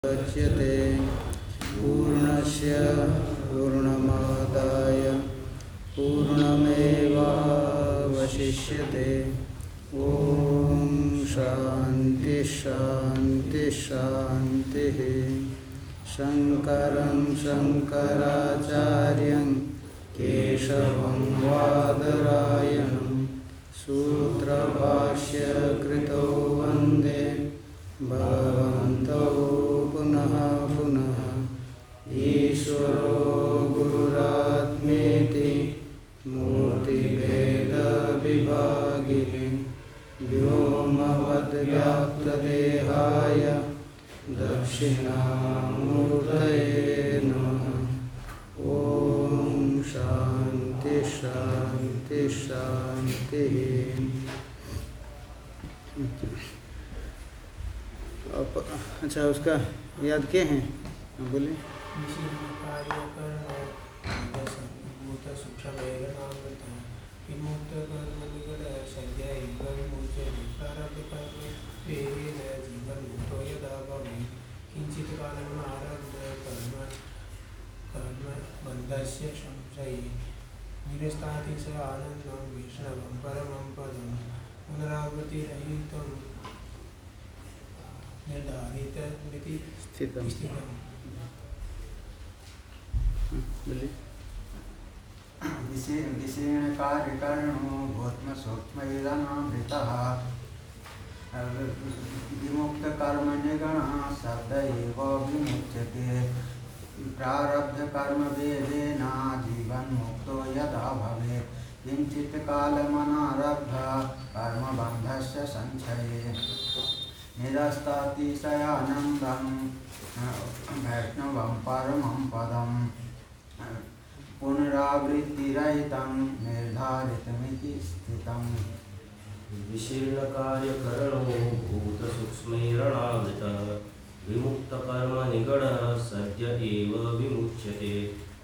मुच्यते पूर्णस्य पूर्णमादाय पूर्णमेवावशिष्यते। ओम शांति शांति शांति। शंकरं शंकराचार्यं केशवं वादरायणं सूत्रभाष्य कृतो वन्दे भगवन्तौ पुनः पुनः। ईश्वरो गुरुरात्मेति मूर्तिभेदविभागिने व्योमवद्व्याप्तदेहाय दक्षिणामूर्तये नमः। ओम शांति शांति शांति। अच्छा, उसका याद किए हैं? बोलिए। निरस्तातिशय आनंदं वैष्णवं परमं पदं पुनरावृत्तिरहितं निर्धारितमिति स्थितम्। विषेण कार्यकरणो भूत्मसूक्ष्मैरनावृतः विमुक्तकर्मनिगणः शब्द एव विमुच्यते। प्रारब्धकर्मभेदेन जीवन्मुक्तो यदा भवेत् किञ्चित् कालमनारब्धः कर्मबन्धस्य संशये निरस्तातिशयानन्दं वैष्णवं परमं पदं पुनरावृत्तिरहितं निर्धारितमिति स्थितम्। विशीर्णकार्यकरणो भूतसूक्ष्मैरनावृतः विमुक्तकर्मनिगणः सद्य एव विमुच्यते।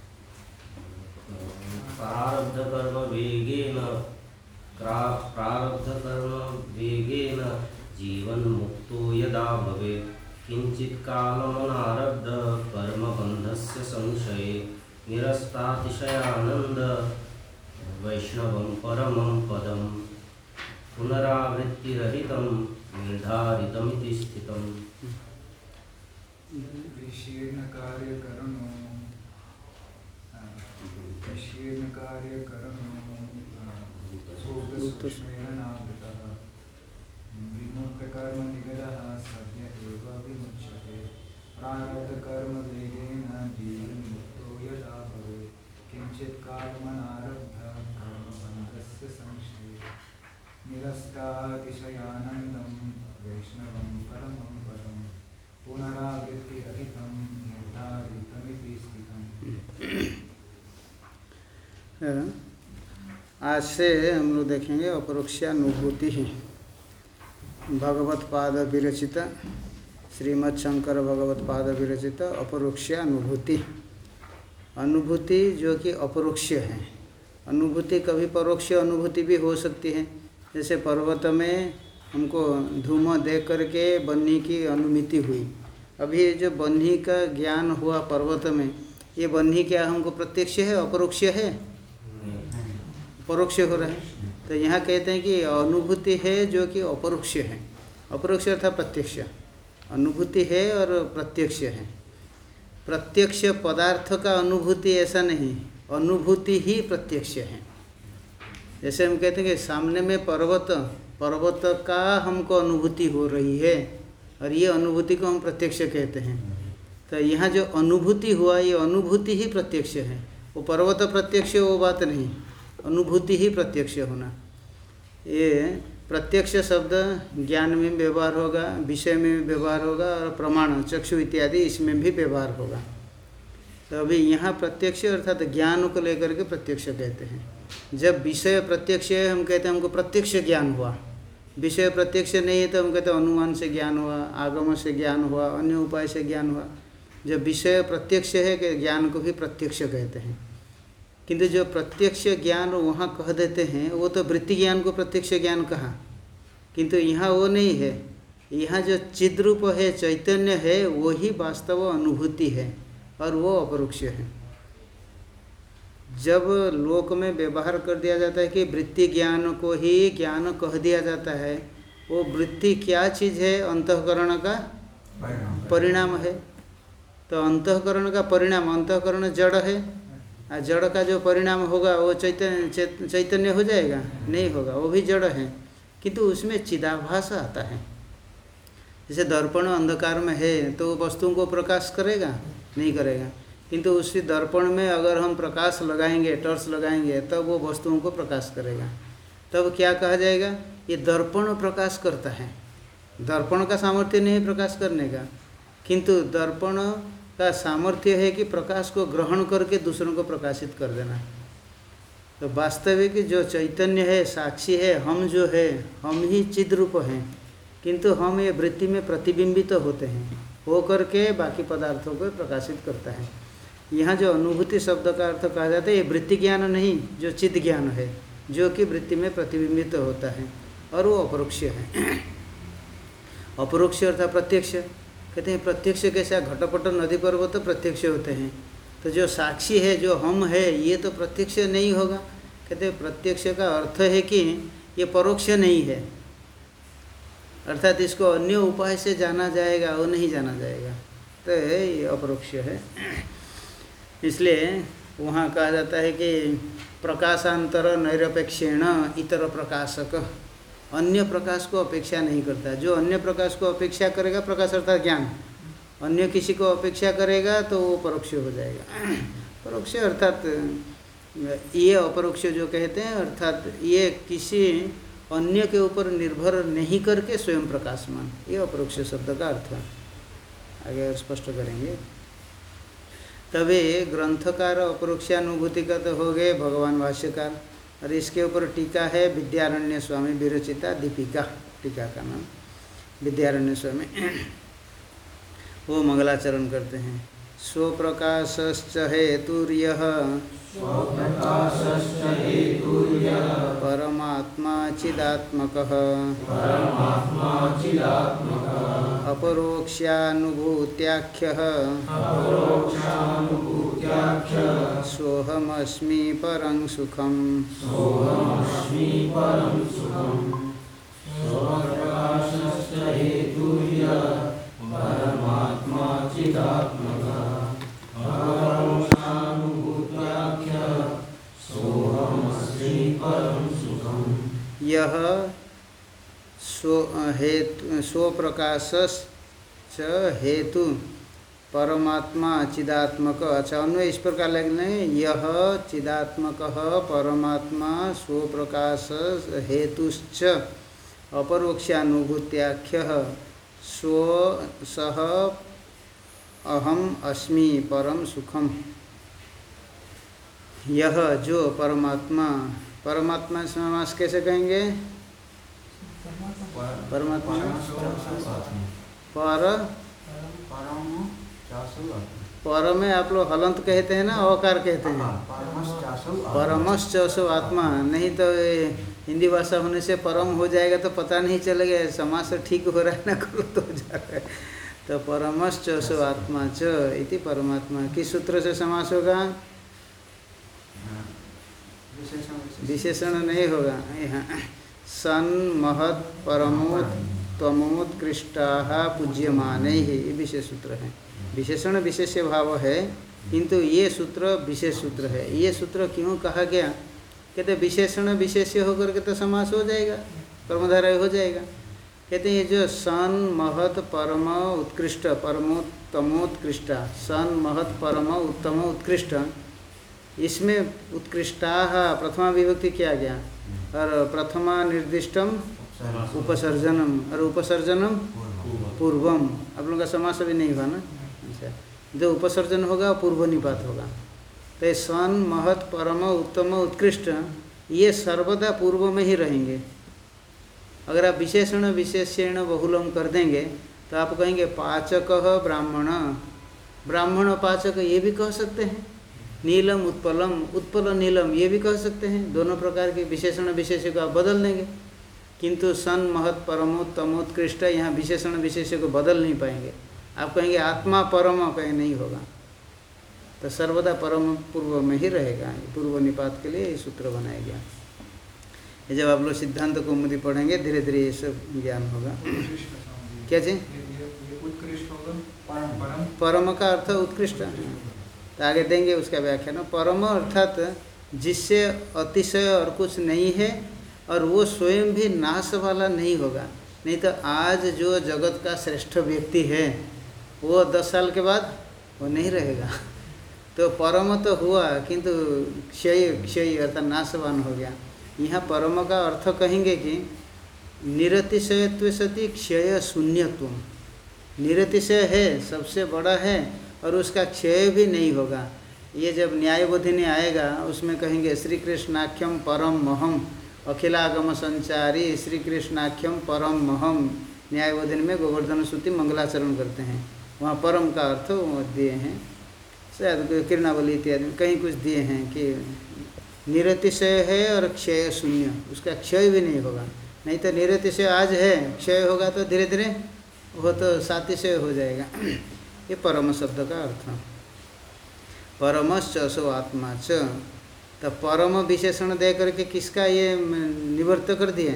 प्रारब्धकर्मवेगेन जीवन्मुक्तो यदा भवेत् किञ्चित् कालमनारब्धः कर्मबन्धस्य संशये निरस्तातिशयानन्द वैष्णवं परमं पदं पुनरावृत्तिरहितं निर्धारितमिति स्थितम्। विशीर्णकार्यकरणो भूतसूक्ष्मैरनावृतः विमुक्तकर्मनिगडः सद्य एव विमुच्यते। प्रारब्धकर्मवेगेन जीवन्मुक्तो यदा भवेत् किञ्चित् कालमनारब्धः कर्मबन्धस्य संशये निरस्तातिशयानन्दं वैष्णवं परमं पदं पुनरावृत्तिरहितं निर्धारितमिति स्थितम्। आज से हम लोग देखेंगे अपरोक्षानुभूति ही। भगवत पाद विरचित श्रीमद् शंकर भगवत पाद विरचित अपरोक्षानुभूति। अनुभूति जो कि अपरोक्ष है। अनुभूति कभी परोक्ष अनुभूति भी हो सकती है। जैसे पर्वत में हमको धूम देख करके बन्ही की अनुमिति हुई। अभी जो बन्ही का ज्ञान हुआ पर्वत में, ये बन्ही क्या हमको प्रत्यक्ष है अपरोक्ष है? परोक्ष हो रहा है। तो यहाँ कहते हैं कि अनुभूति है जो कि अपरोक्ष है। अपरोक्ष अर्थात प्रत्यक्ष। अनुभूति है और प्रत्यक्ष है। प्रत्यक्ष पदार्थ का अनुभूति ऐसा नहीं, अनुभूति ही प्रत्यक्ष है। जैसे हम कहते हैं कि सामने में पर्वत का हमको अनुभूति हो रही है और ये अनुभूति को हम प्रत्यक्ष कहते हैं। तो यहाँ जो अनुभूति हुआ ये अनुभूति ही प्रत्यक्ष है। वो पर्वत प्रत्यक्ष वो बात नहीं, अनुभूति ही प्रत्यक्ष होना। ये प्रत्यक्ष शब्द ज्ञान में व्यवहार होगा, विषय में भी व्यवहार होगा और प्रमाण चक्षु इत्यादि इसमें भी व्यवहार होगा। तो अभी यहाँ प्रत्यक्ष अर्थात ज्ञान को लेकर के प्रत्यक्ष कहते हैं। जब विषय प्रत्यक्ष है हम कहते हैं हमको प्रत्यक्ष ज्ञान हुआ। विषय प्रत्यक्ष नहीं है तो हम कहते हैं अनुमान से ज्ञान हुआ, आगम से ज्ञान हुआ, अन्य उपाय से ज्ञान हुआ। जब विषय प्रत्यक्ष है कि ज्ञान को भी प्रत्यक्ष कहते हैं। किंतु जो प्रत्यक्ष ज्ञान वहाँ कह देते हैं वो तो वृत्ति ज्ञान को प्रत्यक्ष ज्ञान कहा, किंतु यहाँ वो नहीं है। यहाँ जो चिद्रूप है, चैतन्य है, वही वास्तव अनुभूति है और वो अपरोक्ष है। जब लोक में व्यवहार कर दिया जाता है कि वृत्ति ज्ञान को ही ज्ञान कह दिया जाता है, वो वृत्ति क्या चीज़ है? अंतःकरण का परिणाम है। तो अंतःकरण का परिणाम, अंतःकरण जड़ है, जड़ का जो परिणाम होगा वो चैतन्य हो जाएगा? नहीं होगा, वो भी जड़ है, किंतु उसमें चिदाभास आता है। जैसे दर्पण अंधकार में है तो वस्तुओं को प्रकाश करेगा? नहीं करेगा, किंतु उसी दर्पण में अगर हम प्रकाश लगाएंगे, टॉर्च लगाएंगे, तब वो वस्तुओं को प्रकाश करेगा। तब क्या कहा जाएगा? ये दर्पण प्रकाश करता है। दर्पण का सामर्थ्य नहीं प्रकाश करने का, किंतु दर्पण का सामर्थ्य है कि प्रकाश को ग्रहण करके दूसरों को प्रकाशित कर देना। तो वास्तविक जो चैतन्य है, साक्षी है, हम जो है, हम ही चिद्रूप हैं, किंतु हम ये वृत्ति में प्रतिबिंबित होते हैं, हो करके बाकी पदार्थों को प्रकाशित करता है। यहाँ जो अनुभूति शब्द का अर्थ कहा जाता है, ये वृत्ति ज्ञान नहीं, जो चित्त ज्ञान है, जो कि वृत्ति में प्रतिबिंबित होता है, और वो अपरोक्ष है। अपरोक्ष अर्थात प्रत्यक्ष। कहते हैं प्रत्यक्ष कैसा? घटपट नदी पर्वत तो प्रत्यक्ष होते हैं, तो जो साक्षी है, जो हम है, ये तो प्रत्यक्ष नहीं होगा। कहते हैं प्रत्यक्ष का अर्थ है कि ये परोक्ष नहीं है, अर्थात इसको अन्य उपाय से जाना जाएगा, वो नहीं जाना जाएगा, तो ये अपरोक्ष है। इसलिए वहाँ कहा जाता है कि प्रकाशांतर नैरपेक्षेण इतर प्रकाशक, अन्य प्रकाश को अपेक्षा नहीं करता। जो अन्य प्रकाश को अपेक्षा करेगा, प्रकाश अर्थात ज्ञान, अन्य किसी को अपेक्षा करेगा तो वो परोक्ष हो जाएगा। परोक्ष अर्थात ये अपरोक्ष जो कहते हैं, अर्थात ये किसी अन्य के ऊपर निर्भर नहीं करके स्वयं प्रकाशमान, ये अपरोक्ष शब्द का अर्थ आगे स्पष्ट करेंगे। तभी ग्रंथकार अपरोक्षानुभूति का तो हो गए भगवान भाष्यकार, और इसके ऊपर टीका है विद्यारण्य स्वामी विरचिता दीपिका, टीका का नाम विद्यारण्य स्वामी। वो मंगलाचरण करते हैं। स्वप्रकाशश्च हेतुर्यः परमात्मा चिदात्मकः अपरोक्षानुभूत्याख्यः सोऽहमस्मि परं सुखम्। यह स्वप्रकाशश्च हेतु परमात्मा चिदात्मक। अच्छा, अन्वय इस प्रकार लगने, यह चिदात्मक परमात्मा स्वप्रकाश हेतुश्च अपरोक्षानुभूत्याख्यः सः अहम अस्मि परम सुखम। यह जो परमात्मा, परमात्मा समास कैसे कहेंगे? परमात्मा पर में आप लोग हलंत कहते हैं ना, अकार कहते हैं, परमश्च आत्मा। नहीं तो हिंदी भाषा होने से परम हो जाएगा तो पता नहीं चलेगा समास ठीक हो रहा है ना गलत हो जा रहा है। तो परमश्च आत्मा च इति परमात्मा किस सूत्र से समास होगा? विशेषण नहीं होगा। यहाँ सन महत् परमोत् त्वमोत्कृष्टाः पूज्यमाने ही, ये विशेष सूत्र है। विशेषण विशेष्य भाव है, किंतु ये सूत्र विशेष सूत्र है। ये सूत्र क्यों कहा गया? कहते विशेषण विशेष्य होकर के तो समास हो जाएगा, कर्मधारय हो जाएगा। कहते हैं ये जो सन महत् परम उत्कृष्ट, परमोत्तमोत्कृष्ट, सन महत् परम उत्तम उत्कृष्ट, इसमें उत्कृष्टाः प्रथमा विभक्ति किया गया, और प्रथमा निर्दिष्टम उपसर्जनम, और उपसर्जनम पूर्वम। आप लोगों का समास अभी नहीं हुआ ना? अच्छा, जो उपसर्जन होगा पूर्व निपात होगा। तो सन महत् परम उत्तम उत्कृष्ट, ये सर्वदा पूर्व में ही रहेंगे। अगर आप विशेषण विशेषण बहुलम कर देंगे तो आप कहेंगे पाचक ब्राह्मण, ब्राह्मण पाचक, ये भी कह सकते हैं। नीलम उत्पलम, उत्पल नीलम, ये भी कह सकते हैं। दोनों प्रकार के विशेषण विशेष्य को आप बदल देंगे किंतु सन महत् परमोत्तमोत्कृष्ट, यहाँ विशेषण विशेष्य को बदल नहीं पाएंगे। आप कहेंगे आत्मा परम, कहीं नहीं होगा, तो सर्वदा परम पूर्व में ही रहेगा। पूर्व निपात के लिए ये सूत्र बनाया गया। ये जब आप लोग सिद्धांत कौमुदी पढ़ेंगे धीरे धीरे ये सब ज्ञान होगा। क्या चीज? उत्कृष्ट होगा, परम का अर्थ उत्कृष्ट, तो आगे देंगे उसका व्याख्यान। परम अर्थात जिससे अतिशय और कुछ नहीं है, और वो स्वयं भी नाश वाला नहीं होगा। नहीं तो आज जो जगत का श्रेष्ठ व्यक्ति है वो 10 साल के बाद वो नहीं रहेगा। तो परम तो हुआ किंतु क्षय अर्थात नाशवान हो गया। यहाँ परम का अर्थ कहेंगे कि निरतिशयत्व सति क्षय शून्यत्व। निरतिशय है, सबसे बड़ा है, और उसका क्षय भी नहीं होगा। ये जब न्यायबोधिनी आएगा उसमें कहेंगे श्री कृष्णाख्यम परम महम अखिलागम संचारी श्री कृष्णाख्यम परम महम। न्यायबोधिनी में गोवर्धन स्तुति मंगलाचरण करते हैं, वहाँ परम का अर्थ वो दिए हैं। शायद किरणावली इत्यादि में कहीं कुछ दिए हैं कि निरतिशय है और क्षय शून्य, उसका क्षय भी नहीं होगा। नहीं तो निरतिशय आज है, क्षय होगा तो धीरे धीरे वो तो सातिशय हो जाएगा। ये परम शब्द का अर्थ। परमश्च असो आत्मा च, तो परम विशेषण दे करके किसका ये निवर्त कर दिए?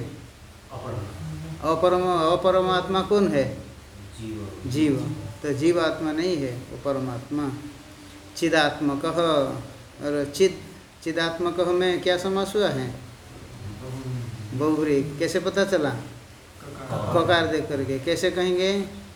अपरम आत्मा कौन है? जीव। तो जीव आत्मा नहीं है, वो परमात्मा। चिदात्मक, और चिदात्मक में क्या समास हुआ है? बहुव्रीहि। कैसे पता चला? ककार देख करके कैसे कहेंगे?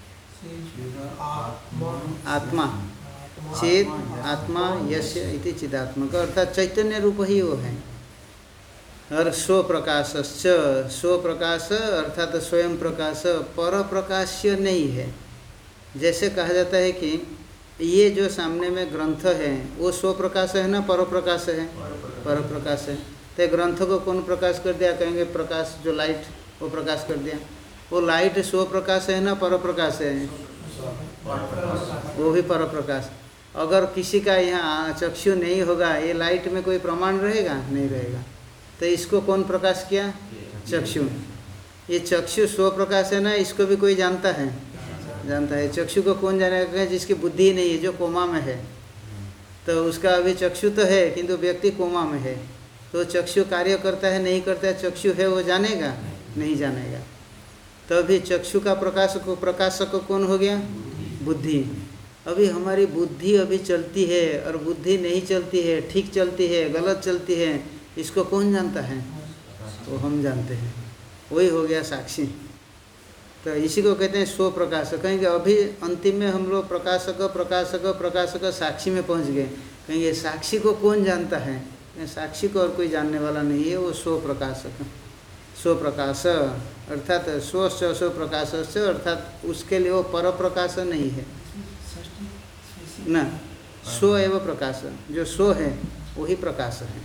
आत्मा, चिद आत्मा यस्य इति चिदात्मक, अर्थात चैतन्य रूप ही वो है। और स्व प्रकाशश्च, स्व प्रकाश अर्थात स्वयं प्रकाश, पर प्रकाश्य नहीं है। जैसे कहा जाता है कि ये जो सामने में ग्रंथ है वो स्व प्रकाश है ना, पर प्रकाश है? पर प्रकाश है। तो ग्रंथ को कौन प्रकाश कर दिया? कहेंगे प्रकाश, जो लाइट वो प्रकाश कर दिया। वो लाइट स्व प्रकाश है ना, पर प्रकाश है? वो भी पर प्रकाश। अगर किसी का यहाँ चक्षु नहीं होगा, ये लाइट में कोई प्रमाण रहेगा? नहीं रहेगा। तो इसको कौन प्रकाश किया? चक्षु। ये चक्षु स्व प्रकाश है ना, इसको भी कोई जानता है? जानता है। चक्षु को कौन जानेगा? जिसकी बुद्धि नहीं है, जो कोमा में है। तो उसका अभी चक्षु तो है किंतु व्यक्ति कोमा में है, तो चक्षु कार्य करता है नहीं करता है, चक्षु है वो जानेगा? नहीं जानेगा। तो अभी चक्षु का प्रकाशक कौन हो गया? बुद्धि। अभी हमारी बुद्धि अभी चलती है और बुद्धि नहीं चलती है, ठीक चलती है, गलत चलती है, इसको कौन जानता है? वो हम जानते हैं, वही हो गया साक्षी। तो इसी को कहते हैं स्व प्रकाशक। कहेंगे अभी अंतिम में हम लोग प्रकाशक साक्षी में पहुंच गए। कहेंगे साक्षी को कौन जानता है? साक्षी को और कोई जानने वाला नहीं है, वो स्व प्रकाशक। स्व प्रकाश अर्थात स्व प्रकाश, अर्थात उसके लिए वो पर प्रकाश नहीं है ना, स्व एवं प्रकाश, जो स्व है वही प्रकाश है।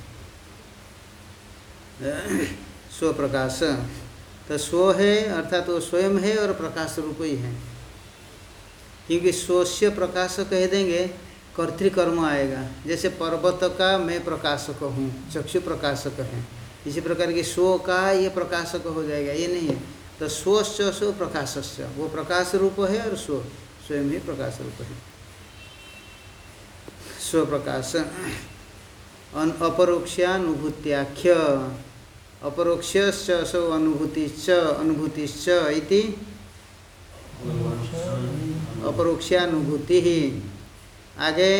स्व प्रकाश तो स्व है अर्थात वो स्वयं है और प्रकाश रूप ही है। क्योंकि स्वस्य प्रकाश कह देंगे कर्तृकर्म आएगा। जैसे पर्वत का मैं प्रकाशक हूँ, चक्षु प्रकाशक है, इसी प्रकार की स्व का ये प्रकाशक हो जाएगा, ये नहीं है। तो स्वश्च स्व प्रकाशस्य, वो प्रकाश रूप है और स्व स्वयं ही प्रकाश रूप है। स्व प्रकाश अपरोक्षानुभूत्याख्य, अपरोक्षश्च सो अनुभूतिश्च इति अपरोक्षानुभूति ही। आगे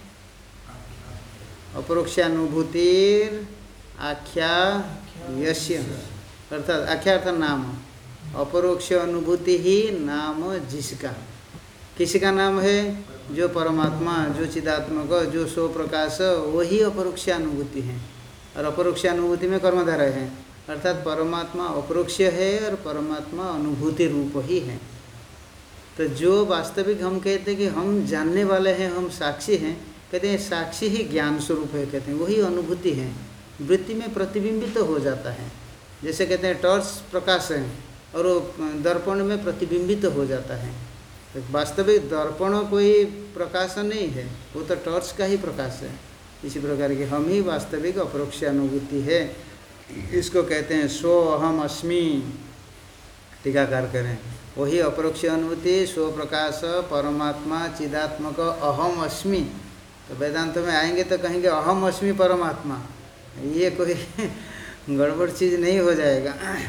अपरोक्षानुभूतिर आख्या यस्य, अर्थात आख्या अर्थात नाम, अपरोक्ष अनुभूति ही नाम जिसका, किसी का नाम है? जो परमात्मा, जो चिदात्मक, जो स्व प्रकाश, वही अपरोक्षानुभूति है। और अपरोक्षानुभूति में कर्मधारय है, अर्थात परमात्मा अपरोक्ष है और परमात्मा अनुभूति रूप ही है। तो जो वास्तविक हम कहते हैं कि हम जानने वाले हैं, हम साक्षी हैं, कहते हैं साक्षी ही ज्ञान स्वरूप है, कहते हैं वही अनुभूति है, वृत्ति में प्रतिबिंबित तो हो जाता है। जैसे कहते हैं टॉर्च प्रकाश है और वो दर्पण में प्रतिबिंबित तो हो जाता है। तो वास्तविक दर्पण कोई प्रकाश नहीं है, वो तो टॉर्च का ही प्रकाश है। इसी प्रकार की हम ही वास्तविक अपरोक्ष अनुभूति है। इसको कहते हैं स्व अहम अस्मि। टीकाकार करें, वही अपरोक्ष अनुभूति स्व प्रकाश परमात्मा चिदात्मक अहम अस्मि। तो वेदांत में आएंगे तो कहेंगे अहम अस्मि परमात्मा, ये कोई गड़बड़ चीज़ नहीं हो जाएगा।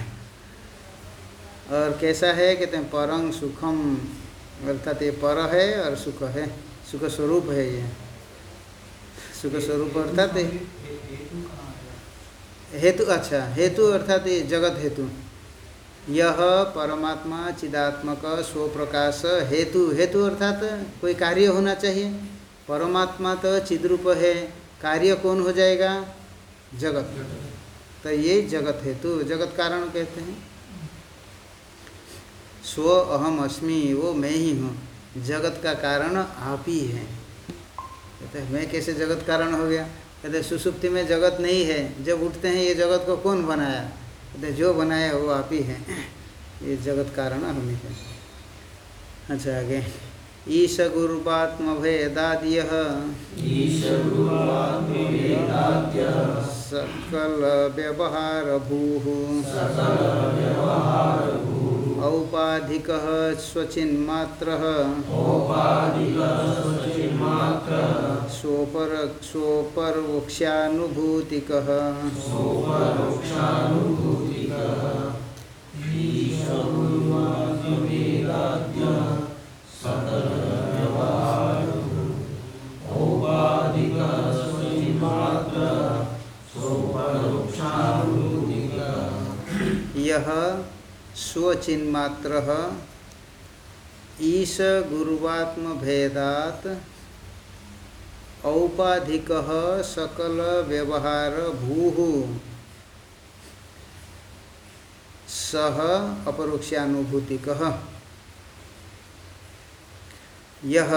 और कैसा है कहते हैं परं सुखम, अर्थात ये पर है और सुख है, सुख स्वरूप है। ये सुख स्वरूप अर्थात हेतु, अच्छा हेतु अर्थात ये जगत हेतु। यह परमात्मा चिदात्मक स्व प्रकाश हेतु, हेतु अर्थात कोई कार्य होना चाहिए। परमात्मा तो चिद्रूप है, कार्य कौन हो जाएगा? जगत। तो ये जगत हेतु, जगत कारण कहते हैं। स्व अहम अस्मि, वो मैं ही हूँ, जगत का कारण आप ही हैं। कहते हैं मैं कैसे जगत कारण हो गया? कहते सुसुप्ति में जगत नहीं है, जब उठते हैं ये जगत को कौन बनाया? कहते जो बनाया वो आप ही हैं, ये जगत कारण हम ही हैं। अच्छा आगे, ईश गुरुपात्म भेदाद्य सकल व्यवहार भूः औपाधिकः स्वचिन्मात्रः स्वपरोक्षानुभूतिकः यह स्वचिन्मात्रः ईश गुरुवात्म भेदात् औपाधिकः सकल व्यवहार भूः सह अपरोक्षानुभूतिकः। यह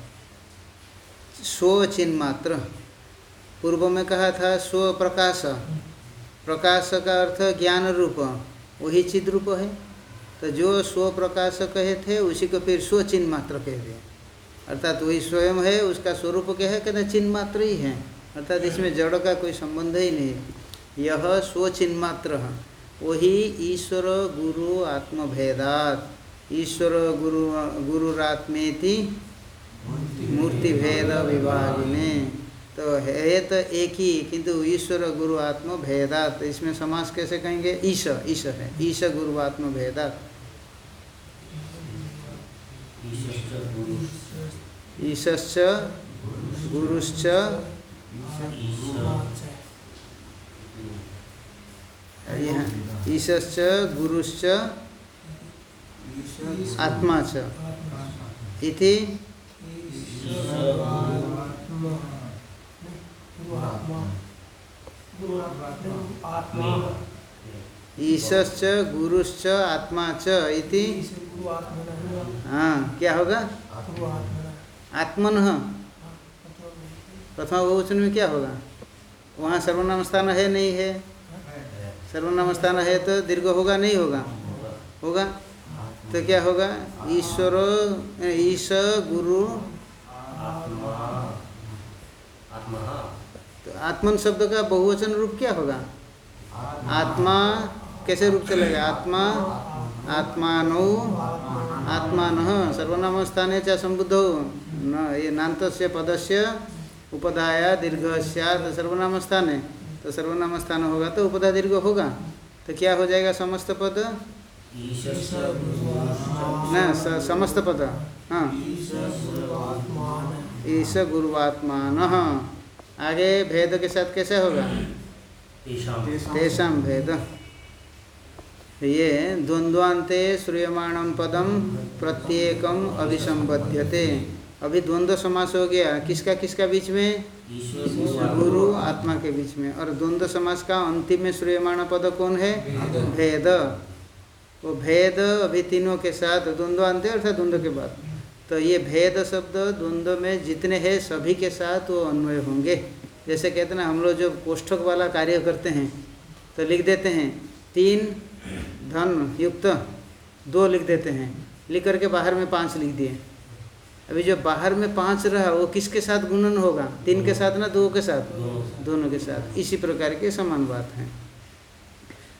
स्वचिन्मात्र, पूर्व में कहा था स्व प्रकाश, प्रकाश का अर्थ ज्ञान रूप, वही चिद रूप है। तो जो स्व प्रकाश कहे थे उसी को फिर स्व चिन्ह मात्र कह दिया, अर्थात वही स्वयं है, उसका स्वरूप क्या है? कहते चिन्ह मात्र ही है, अर्थात इसमें जड़ का कोई संबंध ही नहीं। यह स्व चिन्ह मात्र, वही ईश्वर गुरु आत्म भेदात, ईश्वर गुरु गुरुरात्मेति मूर्ति भेद विभागिने। तो है तो एक ही, किंतु ईश्वर गुरु आत्म भेदात, इसमें समास कैसे कहेंगे? ईश, ईश है, ईश गुरु आत्म भेदात। ईशश्च गुरुश्च ईशश्च गुरुश्च आत्मा च इति ईशश्च गुरुश्च आत्मा च इति। हाँ, क्या होगा? आत्मनः, प्रथम बहुवचन में क्या होगा? वहाँ सर्वनाम स्थान है नहीं है? सर्वनाम स्थान है तो दीर्घ होगा नहीं होगा? होगा। तो क्या होगा? ईश्वर ईश गुरु तो आत्मन शब्द का बहुवचन रूप क्या होगा? आत्मा कैसे रूप चलेगा? आत्मा आत्मानो आत्मानः सर्वनाम स्थाने च संबुद्धौ न, ये नान्तस्य पदस्य उपधाया दीर्घ स्यात् सर्वनाम स्थाने, तो सर्वनाम स्थान होगा तो उपधा दीर्घ होगा, तो क्या हो जाएगा? समस्त पद न समस्त पद, हाँ ईश गुरुवात्मानः। आगे भेद के साथ कैसे होगा? तेषां भेद। ये द्वंद्वान्ते श्रूयमाणं पदम प्रत्येकम अभिसंबध्यते। अभी द्वंद्व समास हो गया, किसका किसका बीच में? गुरु आत्मा के बीच में। और द्वंद्व समास का अंतिम में श्रूयमाण पद कौन है? भेद। वो भेद अभी तीनों के साथ द्वंद्वान्ते अर्थात द्वंद्व के बाद, तो ये भेद शब्द द्वंद्व में जितने हैं सभी के साथ वो अन्वय होंगे। जैसे कहते हैं ना, हम लोग जो कोष्ठक वाला कार्य करते हैं तो लिख देते हैं 3 धन युक्त 2 लिख देते हैं, लिख करके बाहर में 5 लिख दिए। अभी जो बाहर में 5 रहा वो किसके साथ गुणन होगा? 3 के साथ ना 2 के साथ? दोनों के साथ। इसी प्रकार के समान बात है।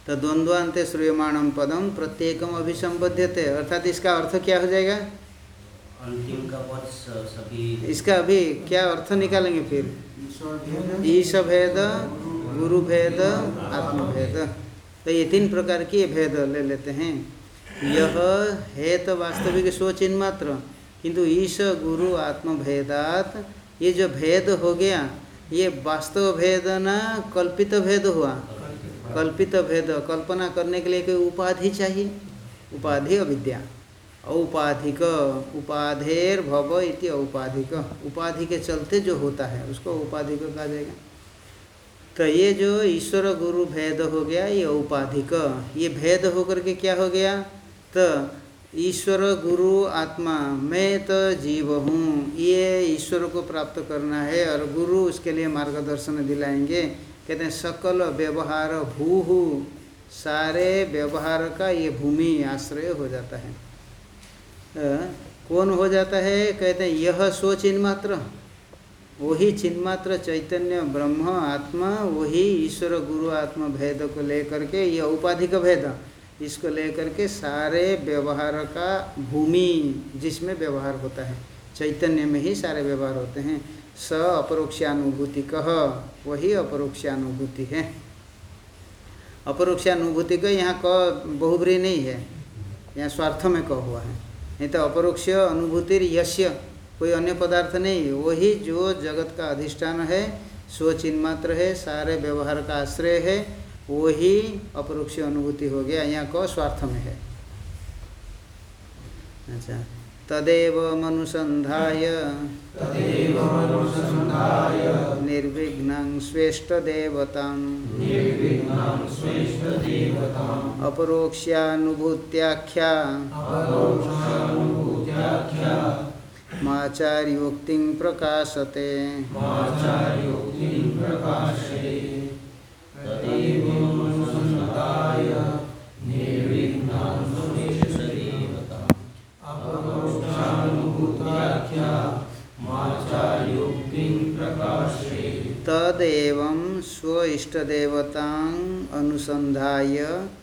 तो द्वंद्वान्ते श्रूयमाणम पदम प्रत्येकम अभिसंबध्यते, अर्थात इसका अर्थ क्या हो जाएगा? अंतिम का पद सभी। इसका अभी क्या अर्थ निकालेंगे फिर? ईश भेद, गुरु भेद, आत्म भेद। तो ये 3 प्रकार की भेद ले लेते हैं। यह है तो वास्तविक स्वचिन्ह मात्र, किंतु ईश गुरु आत्म भेदात, ये जो भेद हो गया ये वास्तव भेद ना कल्पित भेद हुआ? कल्पित भेद। कल्पना करने के लिए कोई उपाधि चाहिए, उपाधि अविद्या। औपाधिक, उपाधेर भव इति औपाधिक, उपाधि के चलते जो होता है उसको उपाधिक कहा जाएगा। तो ये जो ईश्वर गुरु भेद हो गया ये औपाधिक, ये भेद होकर के क्या हो गया? तो ईश्वर गुरु आत्मा, मैं तो जीव हूँ, ये ईश्वर को प्राप्त करना है और गुरु उसके लिए मार्गदर्शन दिलाएंगे। कहते हैं सकल व्यवहार भूहु, सारे व्यवहार का ये भूमि आश्रय हो जाता है। कौन हो जाता है? कहते हैं यह सो चिन्मात्र, वही चिन्मात्र चैतन्य ब्रह्म आत्मा, वही ईश्वर गुरु आत्मा भेद को लेकर के, यह औपाधिक भेद, इसको लेकर के सारे व्यवहार का भूमि जिसमें व्यवहार होता है, चैतन्य में ही सारे व्यवहार होते हैं। स अपरोक्षानुभूति कह, वही अपरोक्षानुभूति है। अपरोक्षानुभूति का यहाँ क बहुब्री नहीं है, यहाँ स्वार्थ में कह हुआ है। नहीं तो अपरोक्ष अनुभूति यस्य, कोई अन्य पदार्थ नहीं, वही जो जगत का अधिष्ठान है, स्वचिन्मात्र है, सारे व्यवहार का आश्रय है, वही अपरोक्ष अनुभूति हो गया। यहाँ को स्वार्थ में है। अच्छा, तदेव मनुसंधाय निर्विघ्नं स्वेष्ट देवतां अपरोक्षानुभूत्याख्या माचार्योक्तिं प्रकाशते। तदेवं स्व इष्टदेवतां अनुसंधाय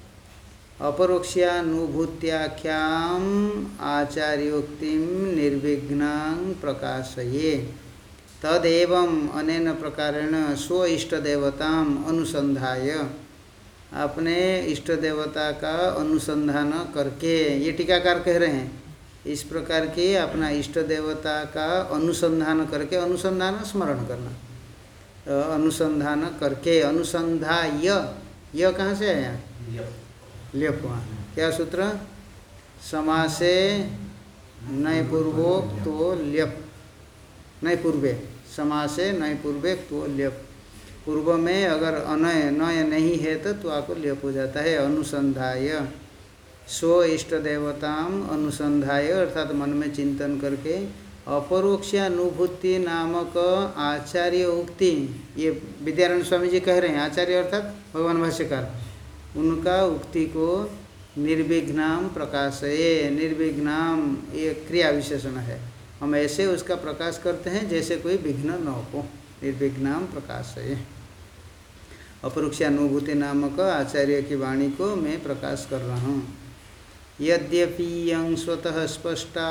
अपरोक्षानुभूत्याख्याम आचार्योक्तिम निर्विघ्नं प्रकाशये। तदेवं अनेन प्रकारेण स्व इष्टदेवताम अनुसंधाय, अपने इष्ट देवता का अनुसंधान करके, ये टीकाकार कह रहे हैं, इस प्रकार के अपना इष्ट देवता का अनुसंधान करके, अनुसंधान स्मरण करना, अनुसंधान करके, अनुसंधाय, यह कहाँ से आया? लेप। क्या सूत्र? समासे नय पूर्वोक तो लेप, नय पूर्वे, समासे नय पूर्वे तो लेप। पूर्व में अगर अनय नय नहीं है तो आपको लेप हो जाता है। अनुसंधाय, स्व इष्ट देवताम अनुसंधाय, अर्थात मन में चिंतन करके अपरोक्षानुभूति नामक आचार्य उक्ति, ये विद्यारण्य स्वामी जी कह रहे हैं, आचार्य अर्थात भगवान भाष्यकार, उनका उक्ति को निर्विघ्नाम प्रकाशये, निर्विघ्नाम ये क्रिया विशेषण है, हम ऐसे उसका प्रकाश करते हैं जैसे कोई विघ्न न हो। निर्विघ्नाम प्रकाशये, अपरोक्षानुभूति नामक आचार्य की वाणी को मैं प्रकाश कर रहा हूँ। यद्यपि यं स्वतः स्पष्टा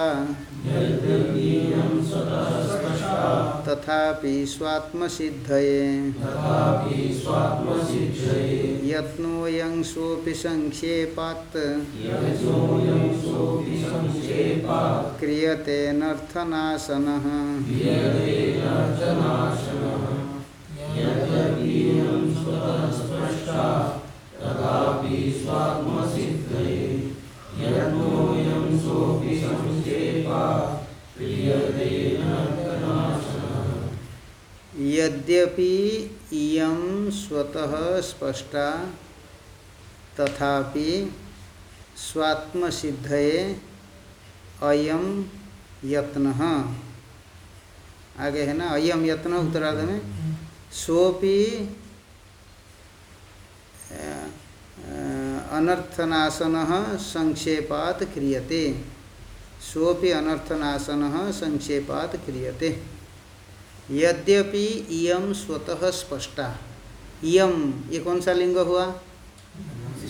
तथापि स्वात्मसिद्धये यत्नोऽयं सोऽपि संक्षेपात् क्रियते नर्थनाशनः। यद्यपि इयं स्वतः स्पष्टा तथापि स्वात्मसिद्धये अयं यत्नः, आगे है ना, अयम यत्न उत्तरार्ध में, सोपि अनर्थनाशनः संक्षेपात् क्रियते, सोपि अनर्थनाशनः संक्षेपात् क्रियते। यद्यपि इयं स्वतः स्पष्टा, इयं ये कौन सा लिंग हुआ?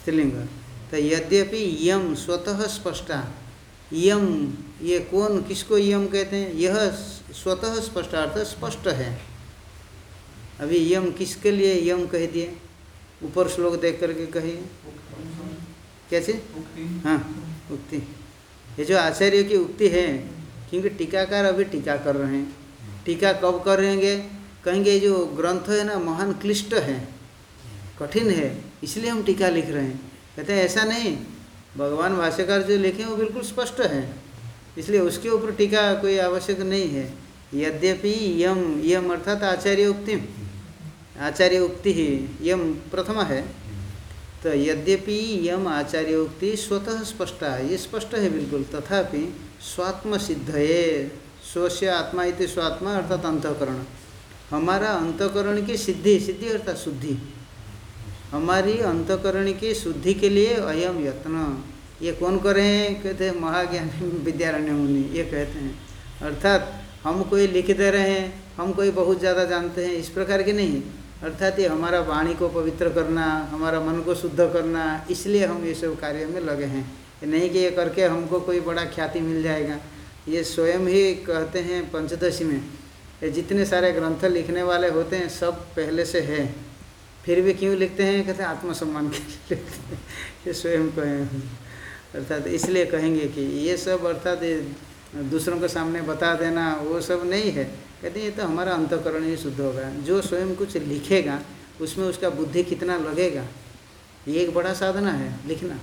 स्त्रीलिंग। तो यद्यपि यम स्वतः स्पष्टा, यम ये कौन किसको यम कहते हैं? यह स्वतः स्पष्ट अर्थ स्पष्ट है। अभी यम किसके लिए यम कह दिए? ऊपर श्लोक देख करके कहिए कैसे? हाँ उक्ति, ये जो आचार्य की उक्ति है, क्योंकि टीकाकार अभी टीका कर रहे हैं। टीका कब कर रहेंगे? कहेंगे जो ग्रंथ है ना महान क्लिष्ट है, कठिन है, इसलिए हम टीका लिख रहे हैं। कहते हैं ऐसा नहीं, भगवान भाष्यकार जो लिखे वो बिल्कुल स्पष्ट है, इसलिए उसके ऊपर टीका कोई आवश्यक नहीं है। यद्यपि यम, यम अर्थात आचार्य उक्ति, आचार्य उक्ति ही यम प्रथमा है। तो यद्यपि यम आचार्य उक्ति स्वतः स्पष्ट है, ये स्पष्ट है बिल्कुल, तथापि स्वात्म सिद्धये, स्वस्य आत्मा इति स्वात्मा अर्थात अंतःकरण, हमारा अंतःकरण की सिद्धि, सिद्धि अर्थात शुद्धि, हमारी अंतःकरण की शुद्धि के लिए अयम यत्न। ये कौन कर रहे हैं? कहते हैं महाज्ञानी विद्यारण्य मुनि, ये कहते हैं। अर्थात हम कोई लिख दे रहे हैं, हम कोई बहुत ज़्यादा जानते हैं, इस प्रकार के नहीं। अर्थात ये हमारा वाणी को पवित्र करना, हमारा मन को शुद्ध करना, इसलिए हम ये सब कार्य में लगे हैं। ये नहीं कि ये करके हमको कोई बड़ा ख्याति मिल जाएगा। ये स्वयं ही कहते हैं पंचदशी में, ये जितने सारे ग्रंथ लिखने वाले होते हैं सब पहले से है, फिर भी क्यों लिखते हैं? कहते हैं आत्मसम्मान के लिए लिखते हैं, ये स्वयं कहें। अर्थात इसलिए कहेंगे कि ये सब अर्थात दूसरों के सामने बता देना वो सब नहीं है। कहते हैं ये तो हमारा अंतःकरण ही शुद्ध होगा। जो स्वयं कुछ लिखेगा उसमें उसका बुद्धि कितना लगेगा, ये एक बड़ा साधना है लिखना,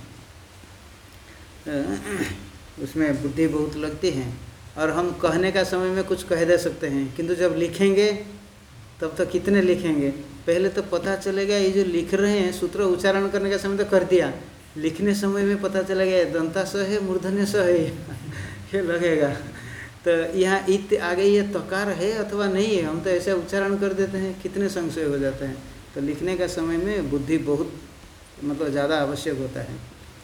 उसमें बुद्धि बहुत लगती है। और हम कहने का समय में कुछ कह दे सकते हैं, किंतु जब लिखेंगे तब तो कितने लिखेंगे? पहले तो पता चलेगा ये जो लिख रहे हैं, सूत्र उच्चारण करने का समय तो कर दिया, लिखने समय में पता चलेगा दंता स है मूर्धन्य स है, ये लगेगा। तो यहाँ इत आगे ये तकार है अथवा नहीं है, हम तो ऐसे उच्चारण कर देते हैं, कितने संशय हो जाते हैं। तो लिखने का समय में बुद्धि बहुत मतलब ज़्यादा आवश्यक होता है।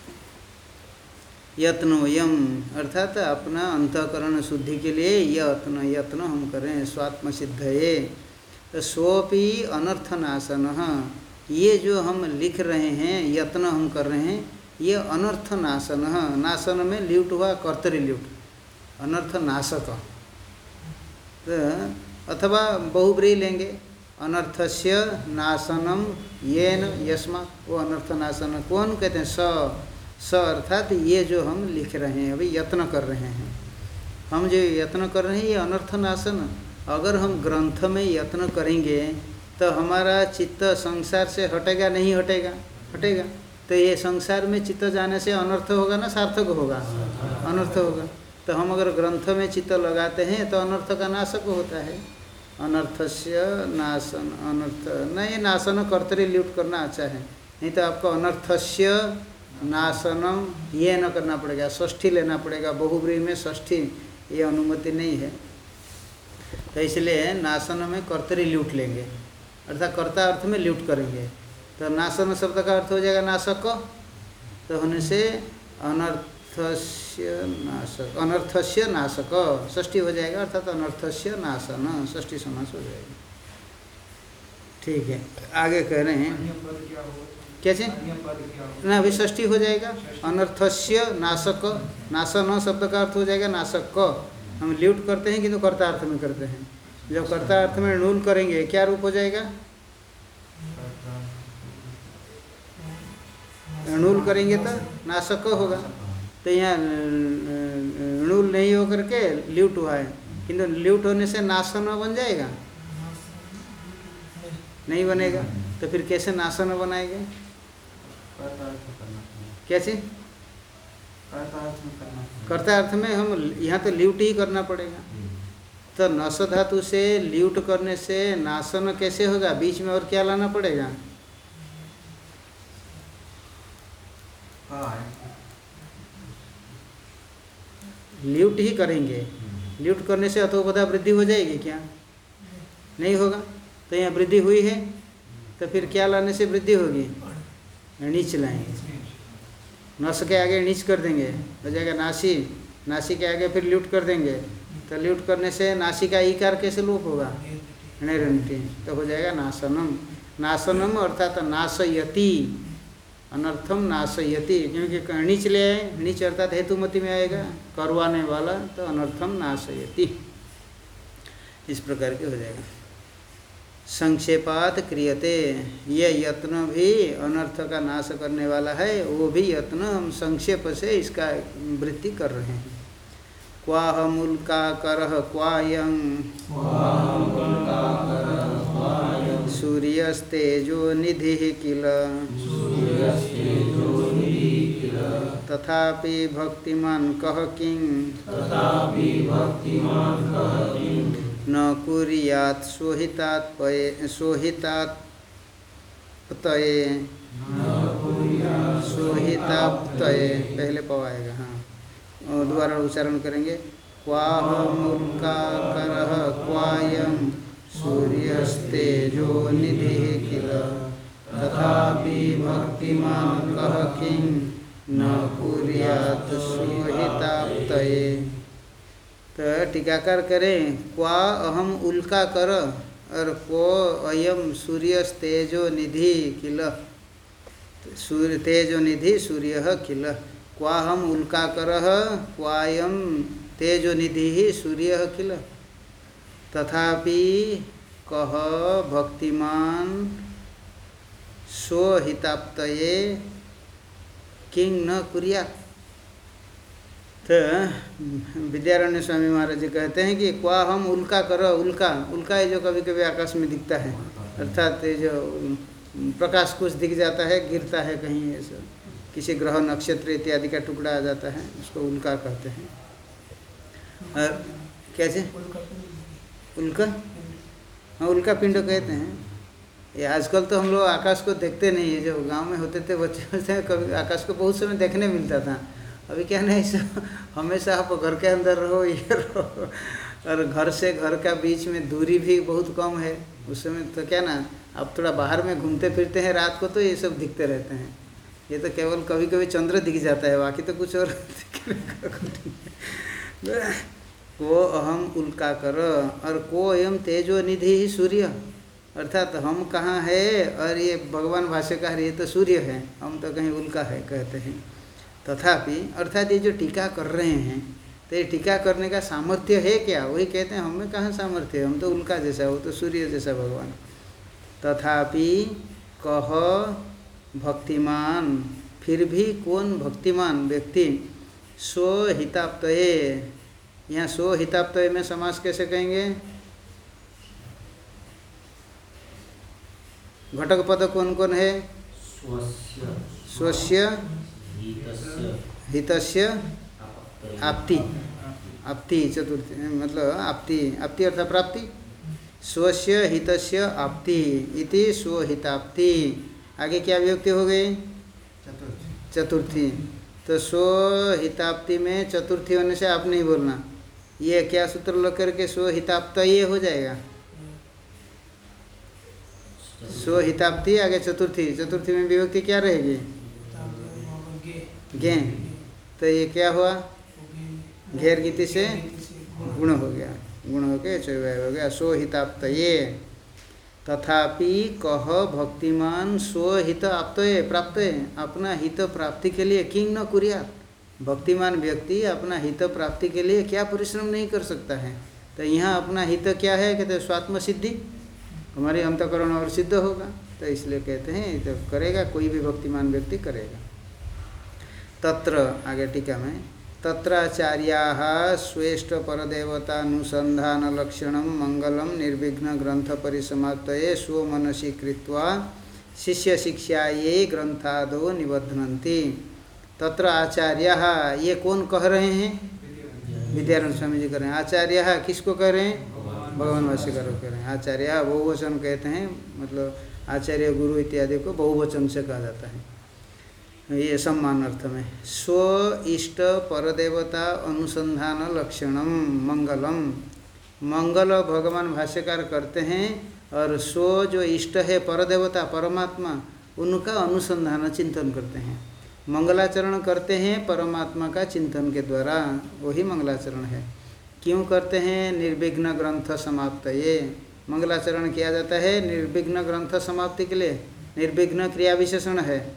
यत्नो यम अर्थात अपना अंतःकरण शुद्धि के लिए यत्न, यत्न हम करें स्वात्म सिद्धये। तो सोपि अनर्थनाशन, ये जो हम लिख रहे हैं, यत्न हम कर रहे हैं, ये अनर्थनाशन, नाशन में ल्यूट हुआ कर्तरी ल्यूट, अनर्थ नाशक। अथवा बहुब्रीहि लेंगे, अनर्थस्य नाशनम येन यस्मात्, वो अनर्थ नाशन कौन कहते हैं? स अर्थात ये जो हम लिख रहे हैं, अभी यत्न कर रहे हैं, हम जो यत्न कर रहे हैं ये अनर्थ नाशन। अगर हम ग्रंथ में यत्न करेंगे तो हमारा चित्त संसार से हटेगा नहीं हटेगा? हटेगा। तो ये संसार में चित्त जाने से अनर्थ होगा ना सार्थक होगा? अनर्थ होगा। तो हम अगर ग्रंथ में चित्त लगाते हैं तो अनर्थ का नाशक होता है। अनर्थस्य नाशन, अनर्थ नहीं, नाशन कर्तरी ल्यूट करना अच्छा है, नहीं तो आपको अनर्थस्य नाशनम ये न करना पड़ेगा, षष्ठी लेना पड़ेगा। बहुब्रीहि में षष्ठी ये अनुमति नहीं है, तो इसलिए नाशन में कर्तरी ल्यूट लेंगे, अर्थात कर्ता अर्थ में ल्यूट करेंगे। तो नाशन शब्द का अर्थ हो जाएगा नाशक, तो होने से अनर्थस्य नाशक, अनर्थस्य नाशक षष्ठी हो जाएगा, अर्थात अनर्थस्य नाशन षष्ठी समास हो जाएगा। ठीक है, आगे कह रहे हैं कैसे ना, अभी षष्ठी हो जाएगा। अनर्थस्य नाशक, नाशन शब्द का अर्थ हो जाएगा नाशक क। हम ल्यूट करते हैं किंतु कर्ता अर्थ में करते हैं। जब कर्ता अर्थ में णूल करेंगे क्या रूप हो जाएगा? णूल करेंगे तो नाशक होगा। तो यहाँ णूल नहीं हो करके ल्यूट हुआ है, किंतु ल्यूट होने से नाशन बन जाएगा? नहीं बनेगा। तो फिर कैसे नाशन बनाएंगे? कैसे? कर्ता अर्थ में हम यहाँ तो ल्यूट ही करना पड़ेगा। तो नस धातु से ल्यूट करने से नाशन कैसे होगा? बीच में और क्या लाना पड़ेगा? ल्यूट ही करेंगे। ल्यूट करने से अथोपधा वृद्धि हो जाएगी क्या? नहीं होगा। तो यहाँ वृद्धि हुई है, तो फिर क्या लाने से वृद्धि होगी? नीच लाएंगे, नस के आगे नीच कर देंगे, हो जाएगा नासी। नासी के आगे फिर ल्यूट कर देंगे, तो ल्यूट करने से नासी का ईकार कैसे लोप होगा? निरंटी, तो हो जाएगा नाशनम। नाशनम अर्थात नाशयति, अनर्थम नाशयति, क्योंकि णिच ले आए, णिच अर्थात हेतुमति में आएगा, करवाने वाला, तो अनर्थम नाशयति, इस प्रकार के हो जाएगा। संक्षेपात क्रियते, ये यत्न भी अनर्थ का नाश करने वाला है, वो भी यत्न हम संक्षेप से इसका वृत्ति कर रहे हैं। क्वाहमुल्काकरः क्वायं सूर्यस्तेजो निधिः किल तथापि भक्तिमान् कः किं न कुर्यात् सोहितात्पये सोहिताप्तये, पहले पवाएगा, हाँ, और दोबारा उच्चारण करेंगे। क्वाहमुल्काकरः क्वायं सूर्यस्तेजो निधिः किल तथापि भक्तिमान् कः किं न कुर्यात् सोहिताप्तये। तो टीकाकार करें, क्वा अहम उल्का कर और को अयम सूर्यस्तेजो निधि किल, सूर्य तेजो निधि सूर्य किल, क्वा हम उल्का कर क्वायम तेजो निधि सूर्य किल तथापि कह भक्तिमान सोहिताप्तये किं न कुर्यात्। तो विद्यारण्य स्वामी महाराज जी कहते हैं कि क्वा हम उल्का करो, उल्का उल्का है जो कभी कभी आकाश में दिखता है, अर्थात ये जो प्रकाश कुछ दिख जाता है, गिरता है कहीं, ऐसा किसी ग्रह नक्षत्र इत्यादि का टुकड़ा आ जाता है, उसको उल्का कहते हैं। और कैसे उल्का, हाँ उल्का पिंड कहते हैं। ये आजकल तो हम लोग आकाश को देखते नहीं है, जो गांव में होते थे बच्चे कभी आकाश को बहुत समय देखने मिलता था। अभी क्या नहीं, हमेशा आप घर के अंदर रहो, ये रहो, और घर से घर का बीच में दूरी भी बहुत कम है। उस समय तो क्या ना, आप थोड़ा बाहर में घूमते फिरते हैं रात को तो ये सब दिखते रहते हैं। ये तो केवल कभी कभी चंद्र दिख जाता है, बाकी तो कुछ और को अहम उल्का कर और को एवं तेजो निधि ही सूर्य, अर्थात हम कहाँ है और ये भगवान भाष्यकार ये तो सूर्य है, हम तो कहीं उल्का है कहते हैं। तथापि अर्थात ये जो टीका कर रहे हैं, तो ये टीका करने का सामर्थ्य है क्या, वही कहते हैं हमें कहाँ सामर्थ्य है, हम तो उल्का जैसा, वो तो सूर्य जैसा भगवान। तथापि कह भक्तिमान, फिर भी कौन भक्तिमान व्यक्ति सोहिताप्तये, यहाँ सोहिताप्तये में समास कैसे कहेंगे, घटक पद कौन कौन है, स्वस्य हितस्य आप्ति, आप्ति चतुर्थी मतलब आप्ति, आप्ति अर्थात प्राप्ति, स्वस्य हितस्य आप्ति इति स्वहिताप्ति। आगे क्या विभक्ति हो गई, चतुर्थी। तो स्वहिताप्ति में चतुर्थी होने से आप नहीं बोलना, ये क्या सूत्र लग करके स्वहिताप्त ये हो जाएगा, स्वहिताप्ति आगे चतुर्थी, चतुर्थी में विभक्ति क्या रहेगी, गे। तो ये क्या हुआ, घेर गीति से गुण हो गया, गुण हो गया चौव्य हो गया, स्वहिताप्त ये। तथापि कह भक्तिमान स्वहित आप्तये प्राप्तये, अपना हित प्राप्ति के लिए किंग न कुर्यात्, भक्तिमान व्यक्ति अपना हित प्राप्ति के लिए क्या परिश्रम नहीं कर सकता है। तो यहाँ अपना हित क्या है, कहते हैं स्वात्म सिद्धि, हमारे अंतःकरण और सिद्ध होगा, तो इसलिए कहते हैं तो करेगा, कोई भी भक्तिमान व्यक्ति करेगा। तत्र आगे टीका में तत्राचार्याः स्वेष्ट परदेवतानुसंधान लक्षणं मंगलम निर्विघ्न ग्रंथ परिसमाप्तये स्वमनसि कृत्वा शिष्य शिक्षायै ग्रंथादो निबध्नन्ति। तत्र आचार्याः, ये कौन कह रहे हैं, विद्यारण्य स्वामी जी कह रहे हैं। आचार्याः किसको कह रहे हैं, भगवान भाष्यकार कह रहे हैं। आचार्य बहुवचन कहते हैं, मतलब आचार्य गुरु इत्यादि को बहुवचन से कहा जाता है, ये सम्मान अर्थ में। स्व इष्ट परदेवता अनुसंधान लक्षणम मंगलम, मंगल भगवान भाष्यकार करते हैं, और स्व जो इष्ट है परदेवता परमात्मा, उनका अनुसंधान चिंतन करते हैं, मंगलाचरण करते हैं परमात्मा का चिंतन के द्वारा, वही मंगलाचरण है। क्यों करते हैं, निर्विघ्न ग्रंथ समाप्त, ये मंगलाचरण किया जाता है निर्विघ्न ग्रंथ समाप्ति के लिए। निर्विघ्न क्रिया विशेषण है,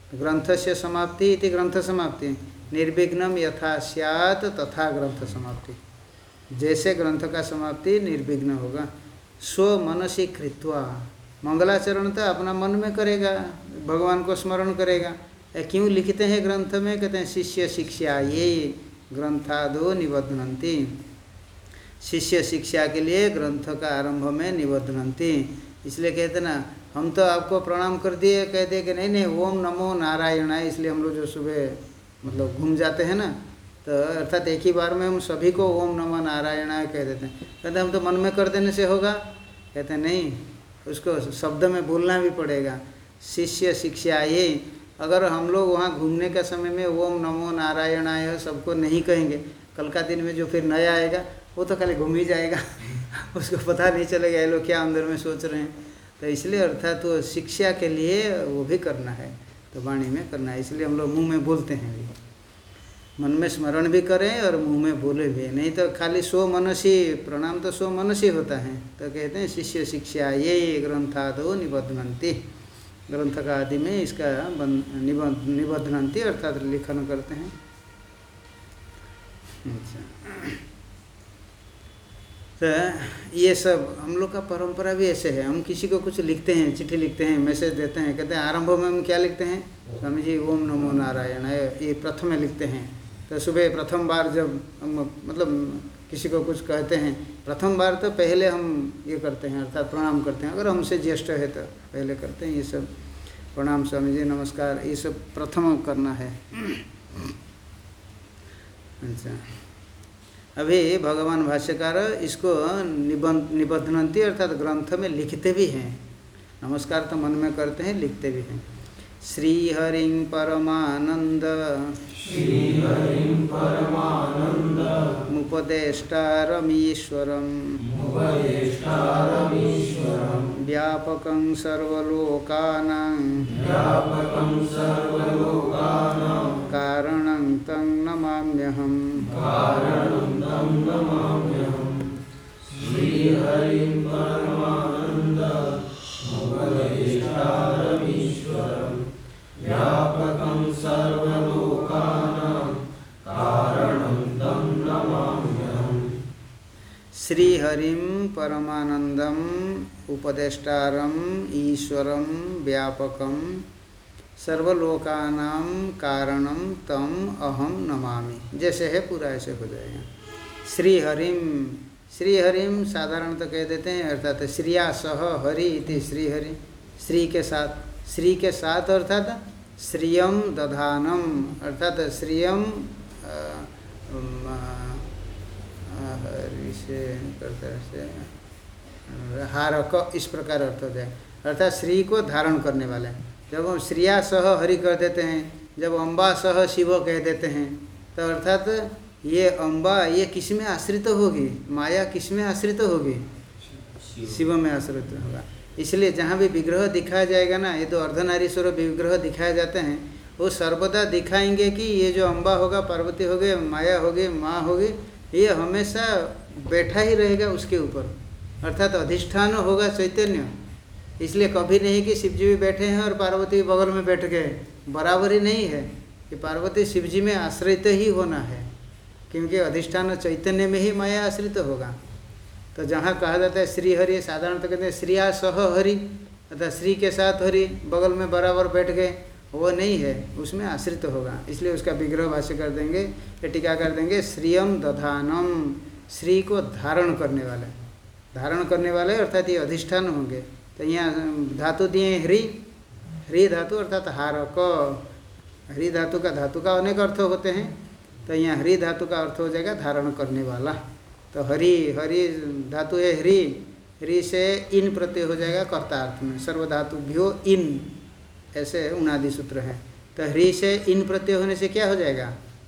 ग्रंथ से समाप्ति इति ग्रंथ समाप्ति, निर्विघ्नम यथा स्यात् तथा ग्रंथ समाप्ति, जैसे ग्रंथ का समाप्ति निर्विघ्न होगा। स्व मनसी कृत्वा, मंगलाचरण तो अपना मन में करेगा, भगवान को स्मरण करेगा। क्यों लिखते हैं ग्रंथ में, कहते हैं शिष्य शिक्षा ये ग्रंथादो निबध्नन्ति, शिष्य शिक्षा के लिए ग्रंथ का आरंभ में निबध्नन्ति। इसलिए कहते ना, हम तो आपको प्रणाम कर दिए, कहते कि नहीं ओम नमो नारायणाय, इसलिए हम लोग जो सुबह मतलब घूम जाते हैं ना, तो अर्थात एक ही बार में हम सभी को ओम नमो नारायणाय कह देते हैं। कहते हम तो मन में कर देने से होगा, कहते नहीं, उसको शब्द में बोलना भी पड़ेगा। शिष्य शिक्षा ये, अगर हम लोग वहाँ घूमने का समय में ओम नमो नारायणाय सबको नहीं कहेंगे, कल का दिन में जो फिर नया आएगा वो तो खाली घूम ही जाएगा उसको पता नहीं चलेगा ये लोग क्या अंदर में सोच रहे हैं। तो इसलिए अर्थात वो शिक्षा के लिए वो भी करना है, तो वाणी में करना है। इसलिए हम लोग मुंह में बोलते हैं भी, मन में स्मरण भी करें और मुंह में बोले भी, नहीं तो खाली सो मनसी, प्रणाम तो सो मनसी होता है। तो कहते हैं शिष्य शिक्षा ये ग्रंथादो निबध्नन्ति, ग्रंथ का आदि में इसका निबध्नन्ति अर्थात लिखन करते हैं। अच्छा, तो ये सब हम लोग का परंपरा भी ऐसे है। हम किसी को कुछ लिखते हैं, चिट्ठी लिखते हैं, मैसेज देते हैं, कहते हैं आरंभ में हम क्या लिखते हैं, स्वामी जी ओम नमो नारायण है, ये प्रथम में लिखते हैं। तो सुबह प्रथम बार जब हम मतलब किसी को कुछ कहते हैं, प्रथम बार तो पहले हम ये करते हैं अर्थात प्रणाम करते हैं। अगर हमसे ज्येष्ठ है तो पहले करते हैं ये सब, प्रणाम स्वामी जी नमस्कार, ये सब प्रथम करना है। अच्छा, अभी भगवान भाष्यकार इसको निबध्नन्ति अर्थात ग्रंथ में लिखते भी हैं। नमस्कार तो मन में करते हैं, लिखते भी हैं। श्रीहरिं परमानंद मुपदेष्टारमीश्वरं व्यापकं सर्वलोकानां कारणं तं नमाम्यहम्। श्रीहरिं परमानंद मुपदेष्टारमीश्वरं व्यापकं सर्वलोकानां कारणं तं नमाम्यहम्। श्रीहरिं परमानंदम उपदेष्टारम ईश्वरम व्यापकम सर्वलोकानां कारणम तम अहम नमामि, जैसे है पूरा ऐसे हो जाएगा। श्रीहरिम, श्रीहरिम साधारणतः कह देते हैं अर्थात श्रिया सह हरि इति श्रीहरि, श्री के साथ, श्री के साथ अर्थात श्रियम दधानम अर्थात श्रियम हरि से करता से हारक, इस प्रकार अर्थ हो जाए अर्थात श्री को धारण करने वाले। जब हम श्रिया सह हरि कर देते हैं, जब अम्बा सह शिव कह देते हैं, तो अर्थात ये अम्बा ये किस में आश्रित होगी, माया किस में आश्रित होगी, शिव में आश्रित होगा। इसलिए जहाँ भी विग्रह दिखाया जाएगा ना, ये तो अर्धनारीश्वर विग्रह दिखाए जाते हैं, वो सर्वदा दिखाएंगे कि ये जो अम्बा होगा, पार्वती होगी, माया होगी, माँ होगी, ये हमेशा बैठा ही रहेगा उसके ऊपर, अर्थात अधिष्ठान होगा चैतन्य। इसलिए कभी नहीं कि शिवजी भी बैठे हैं और पार्वती बगल में बैठ गए, बराबर ही नहीं है कि पार्वती शिवजी में आश्रित ही होना है, क्योंकि अधिष्ठान चैतन्य में ही माया आश्रित होगा। तो जहाँ कहा जाता है श्री हरि, साधारणतः कहते हैं श्रिया सह हरि, अर्थात श्री के साथ हरि बगल में बराबर बैठ गए, वो नहीं है, उसमें आश्रित होगा। इसलिए उसका विग्रह भाष्य कर देंगे, टीका कर देंगे श्रियम दधानम, श्री को धारण करने वाले, धारण करने वाले अर्थात ये अधिष्ठान होंगे। तो यहाँ धातु दिए ह्री, ह्री धातु अर्थात हारक, ह्री धातु का अनेक अर्थ होते हैं, तो यहाँ ह्री धातु का अर्थ हो जाएगा धारण करने वाला। तो हरि, हरि धातु है ह्री, ह्री से इन प्रत्यय हो जाएगा कर्तार्थ में, सर्वधातुभ्यो इन, ऐसे उनादि सूत्र है। तो ह्री से इन प्रत्यय होने से क्या हो जाएगा,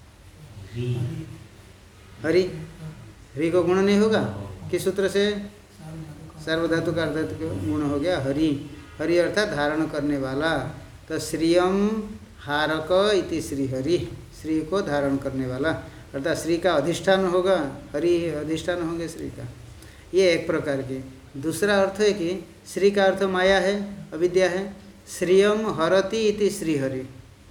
हरि, ह्री को गुण नहीं होगा, किस सूत्र से, सर्वधातु का अर्धातु को गुण हो गया हरि, हरि अर्थात धारण करने वाला। तो श्रियम हारक इति श्रीहरि, श्री को धारण करने वाला अर्थात श्री का अधिष्ठान होगा, हरि अधिष्ठान होंगे श्री का। ये एक प्रकार की। दूसरा अर्थ है कि श्री का अर्थ माया है, अविद्या है, श्रियम हरति इति श्रीहरि,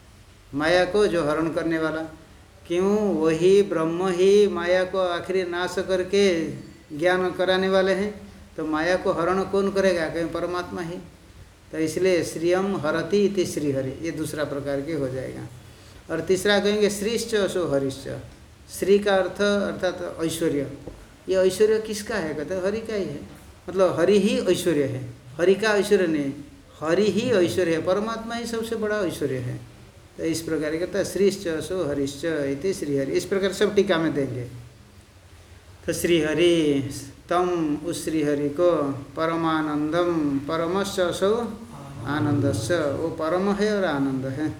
माया को जो हरण करने वाला। क्यों? वही ब्रह्म ही माया को आखिरी नाश करके ज्ञान कराने वाले हैं। तो माया को हरण कौन करेगा? कहीं परमात्मा ही। तो इसलिए श्रियम हरति इति श्रीहरि, ये दूसरा प्रकार के हो जाएगा। और तीसरा कहेंगे श्रीश्च सो हरिश्च। श्री का अर्थ अर्थात ऐश्वर्य। ये ऐश्वर्य किसका है? कहते हैं हरि का ही है। मतलब हरि ही ऐश्वर्य है, हरि का ऐश्वर्य नहीं, हरि ही ऐश्वर्य है, परमात्मा ही सबसे बड़ा ऐश्वर्य है। तो इस प्रकार कहता है श्रीश्च सो हरिश्च इति श्रीहरि। इस प्रकार सब टीका में देंगे। तो श्रीहरि तम, उस श्रीहरि को, परमानंदम, परमश्च सो आनंदस्य, वो परम है और आनंद है।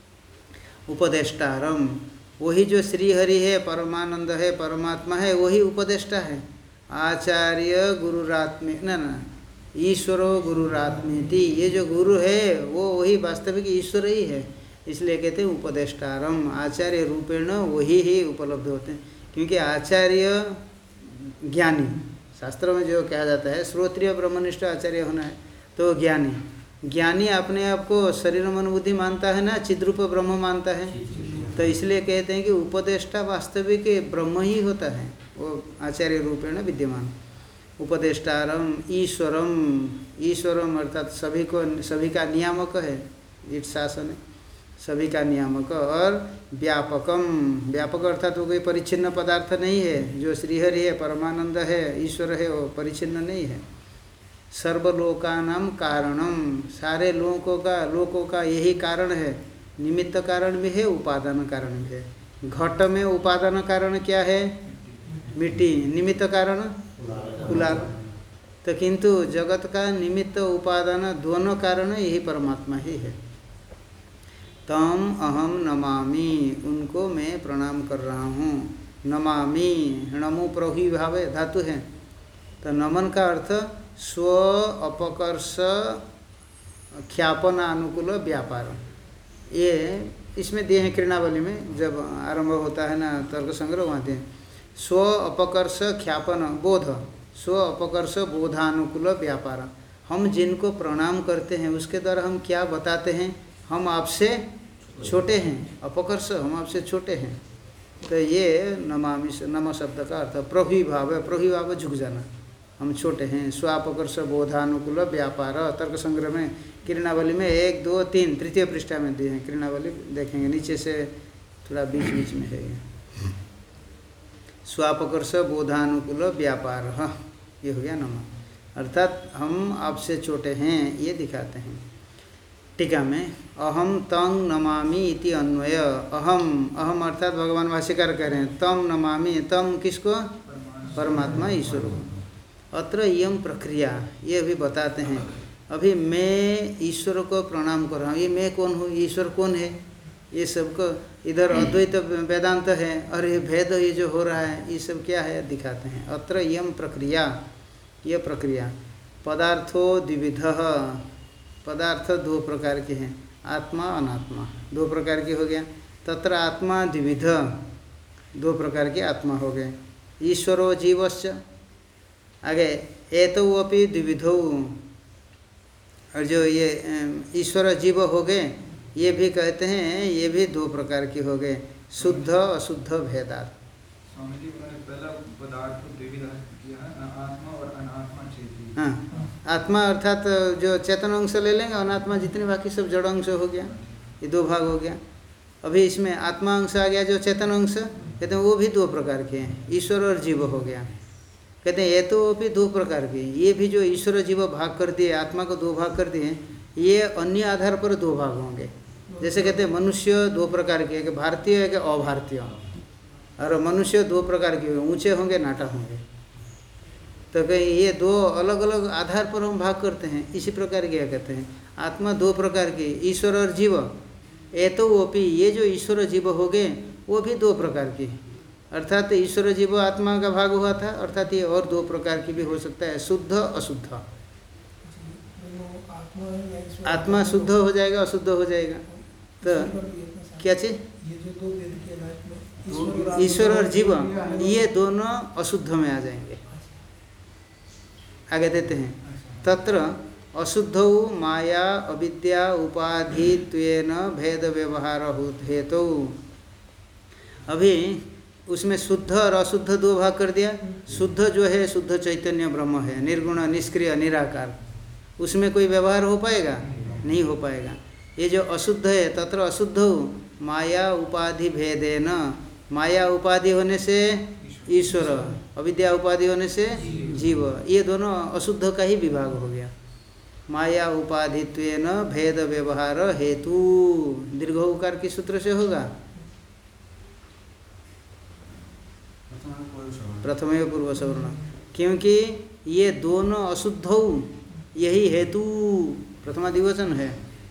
उपदेष्टारम, वही जो श्रीहरि है, परमानंद है, परमात्मा है, वही उपदेष्टा है। आचार्य गुरुरात्मे न ईश्वरो गुरुरात्मेति, ये जो गुरु है वो वही वास्तविक ईश्वर ही है। इसलिए कहते हैं उपदेष्टारम, आचार्य रूपेण वही ही उपलब्ध होते हैं। क्योंकि आचार्य ज्ञानी, शास्त्रों में जो कहा जाता है श्रोत्रिय ब्रह्मनिष्ठ आचार्य होना है, तो ज्ञानी, ज्ञानी अपने आप को शरीर मन बुद्धि मानता है ना, चिद्रूप ब्रह्म मानता है। तो इसलिए कहते हैं कि उपदेष्टा वास्तविक ब्रह्म ही होता है, वो आचार्य रूपेण विद्यमान। उपदेष्टारम ईश्वरम, ईश्वरम अर्थात सभी को, सभी का नियामक है, ईट शासन है, सभी का नियामक। और व्यापकम, व्यापक अर्थात वो कोई परिच्छिन्न पदार्थ नहीं है। जो श्रीहरि है, परमानंद है, ईश्वर है, वो परिच्छिन्न नहीं है। सर्वलोकानां कारणम, सारे लोकों का यही कारण है। निमित्त कारण भी है, उपादान कारण भी है। घट में उपादान कारण क्या है? मिट्टी। निमित्त कारण कुलाल। तो किंतु जगत का निमित्त उपादान दोनों कारण यही परमात्मा ही है। तम अहम नमामि, उनको मैं प्रणाम कर रहा हूँ। नमामि, नमो प्रभु भाव धातु है। तो नमन का अर्थ स्व अपकर्ष ख्यापनानुकूल व्यापार, ये इसमें दिए हैं कृणावली में। जब आरंभ होता है ना तर्क संग्रह, वहाँ दिए स्व अपकर्ष ख्यापन बोध, स्व अपकर्ष बोधानुकूल व्यापार। हम जिनको प्रणाम करते हैं उसके द्वारा हम क्या बताते हैं? हम आपसे छोटे हैं, अपकर्ष, हम आपसे छोटे हैं। तो ये नमामि, नम शब्द का अर्थ प्रभिभाव है। प्रभिभाव झुक जाना, हम छोटे हैं। स्वापकर्ष बोधानुकूल व्यापार, तर्क संग्रह में कृणावली में 1, 2, 3 तृतीय पृष्ठा में दिए हैं। कृणावली देखेंगे नीचे से थोड़ा बीच बीच में है। स्वापकर्ष बोधानुकूल व्यापार, ये हो गया नम, अर्थात हम आपसे छोटे हैं, ये दिखाते हैं। टीका में अहम तंग नमामि इति अन्वय। अहम, अहम अर्थात भगवान भाष्यकार कह रहे हैं तम नमामि, तम किसको? परमात्मा ईश्वर को। अत्र इयम प्रक्रिया, ये अभी बताते हैं। अभी मैं ईश्वर को प्रणाम कर रहा हूँ, ये मैं कौन हूँ, ईश्वर कौन है, ये सबको इधर अद्वैत वेदांत है और ये भेद ये जो हो रहा है ये सब क्या है दिखाते हैं। अत्र इयम प्रक्रिया, ये प्रक्रिया। पदार्थो द्विविधः, पदार्थ दो प्रकार के हैं, आत्मा अनात्मा, दो प्रकार के हो गया। तत्र आत्मा द्विविध, दो प्रकार के आत्मा हो गए। ईश्वरो जीवश्च, आगे एतौ अपि द्विविधौ, और जो ये ईश्वर जीव हो गए ये भी कहते हैं, ये भी दो प्रकार के हो गए, शुद्ध अशुद्ध भेदात। स्वामी जी मैंने पहला पदार्थ द्विविध किया है, आत्मा और अनात्मा चेतन। हाँ, आत्मा अर्थात जो चेतन अंश ले लेंगे, अनात्मा जितने बाकी सब जड़ अंश हो गया, ये दो भाग हो गया। अभी इसमें आत्मा अंश आ गया जो चेतन अंश, कहते हैं वो भी दो प्रकार के हैं, ईश्वर और जीव हो गया। कहते हैं ये तो भी दो प्रकार के, ये भी जो ईश्वर जीव भाग कर दिए, आत्मा को दो भाग कर दिए, ये अन्य आधार पर दो भाग होंगे। जैसे कहते हैं मनुष्य दो प्रकार के, एक भारतीय एक अभारतीय, और मनुष्य दो प्रकार के, ऊंचे होंगे नाटा होंगे। तो कहीं ये दो अलग अलग आधार पर हम भाग करते हैं। इसी प्रकार क्या कहते हैं, आत्मा दो प्रकार की, ईश्वर और जीव। ये तो वो भी, ये जो ईश्वर जीव हो गए वो भी दो प्रकार की, अर्थात ईश्वर जीव आत्मा का भाग हुआ था, अर्थात ये और दो प्रकार की भी हो सकता है, शुद्ध अशुद्ध। आत्मा शुद्ध हो जाएगा, अशुद्ध हो जाएगा। तो क्या चीज, ईश्वर और जीव ये दोनों अशुद्ध में आ जाएंगे। आगे देते हैं, तत्र अशुद्धौ माया अविद्या उपाधित्वेन भेद व्यवहार हेतु। अभी उसमें शुद्ध और अशुद्ध दो भाग कर दिया। शुद्ध जो है शुद्ध चैतन्य ब्रह्म है, निर्गुण निष्क्रिय निराकार, उसमें कोई व्यवहार हो पाएगा? नहीं हो पाएगा। ये जो अशुद्ध है तत्र अशुद्धौ माया उपाधि भेदेन, माया उपाधि होने से ईश्वर, अविद्या उपाधि होने से जीव, ये दोनों अशुद्ध का ही विभाग हो गया। माया उपाधित्वेन भेद व्यवहार हेतु, दीर्घ उकार किस सूत्र से होगा? प्रथमेव पूर्व सवर्ण, क्योंकि ये दोनों अशुद्धौ, यही हेतु प्रथमा द्विवचन है।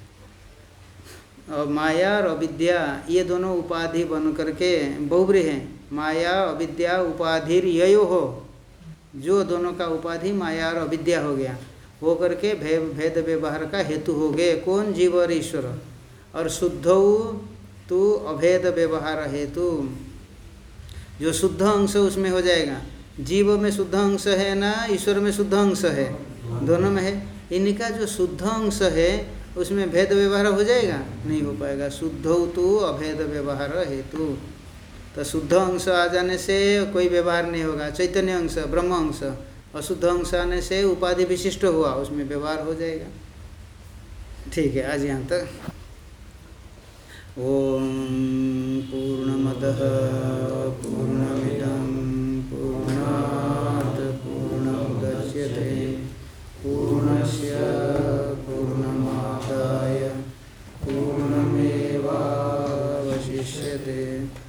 और माया और अविद्या ये दोनों उपाधि बन करके बहुब्री हैं। माया अविद्या उपाधिर ययो हो, जो दोनों का उपाधि माया और अविद्या हो गया, हो करके भेद व्यवहार का हेतु हो गए। कौन? जीव और ईश्वर। और शुद्धौ तो अभेद व्यवहार हेतु, जो शुद्ध अंश उसमें हो जाएगा। जीव में शुद्ध अंश है ना, ईश्वर में शुद्ध अंश है? दोनों में है। इनका जो शुद्ध अंश है उसमें भेद व्यवहार हो जाएगा? नहीं हो पाएगा। शुद्धौ तो अभेद व्यवहार हेतु, तो शुद्ध अंश आ जाने से कोई व्यवहार नहीं होगा। चैतन्य अंश ब्रह्म अंश, अशुद्ध अंश आने से उपाधि विशिष्ट हुआ, उसमें व्यवहार हो जाएगा। ठीक है, आज यहाँ तक। ओम पूर्णमदः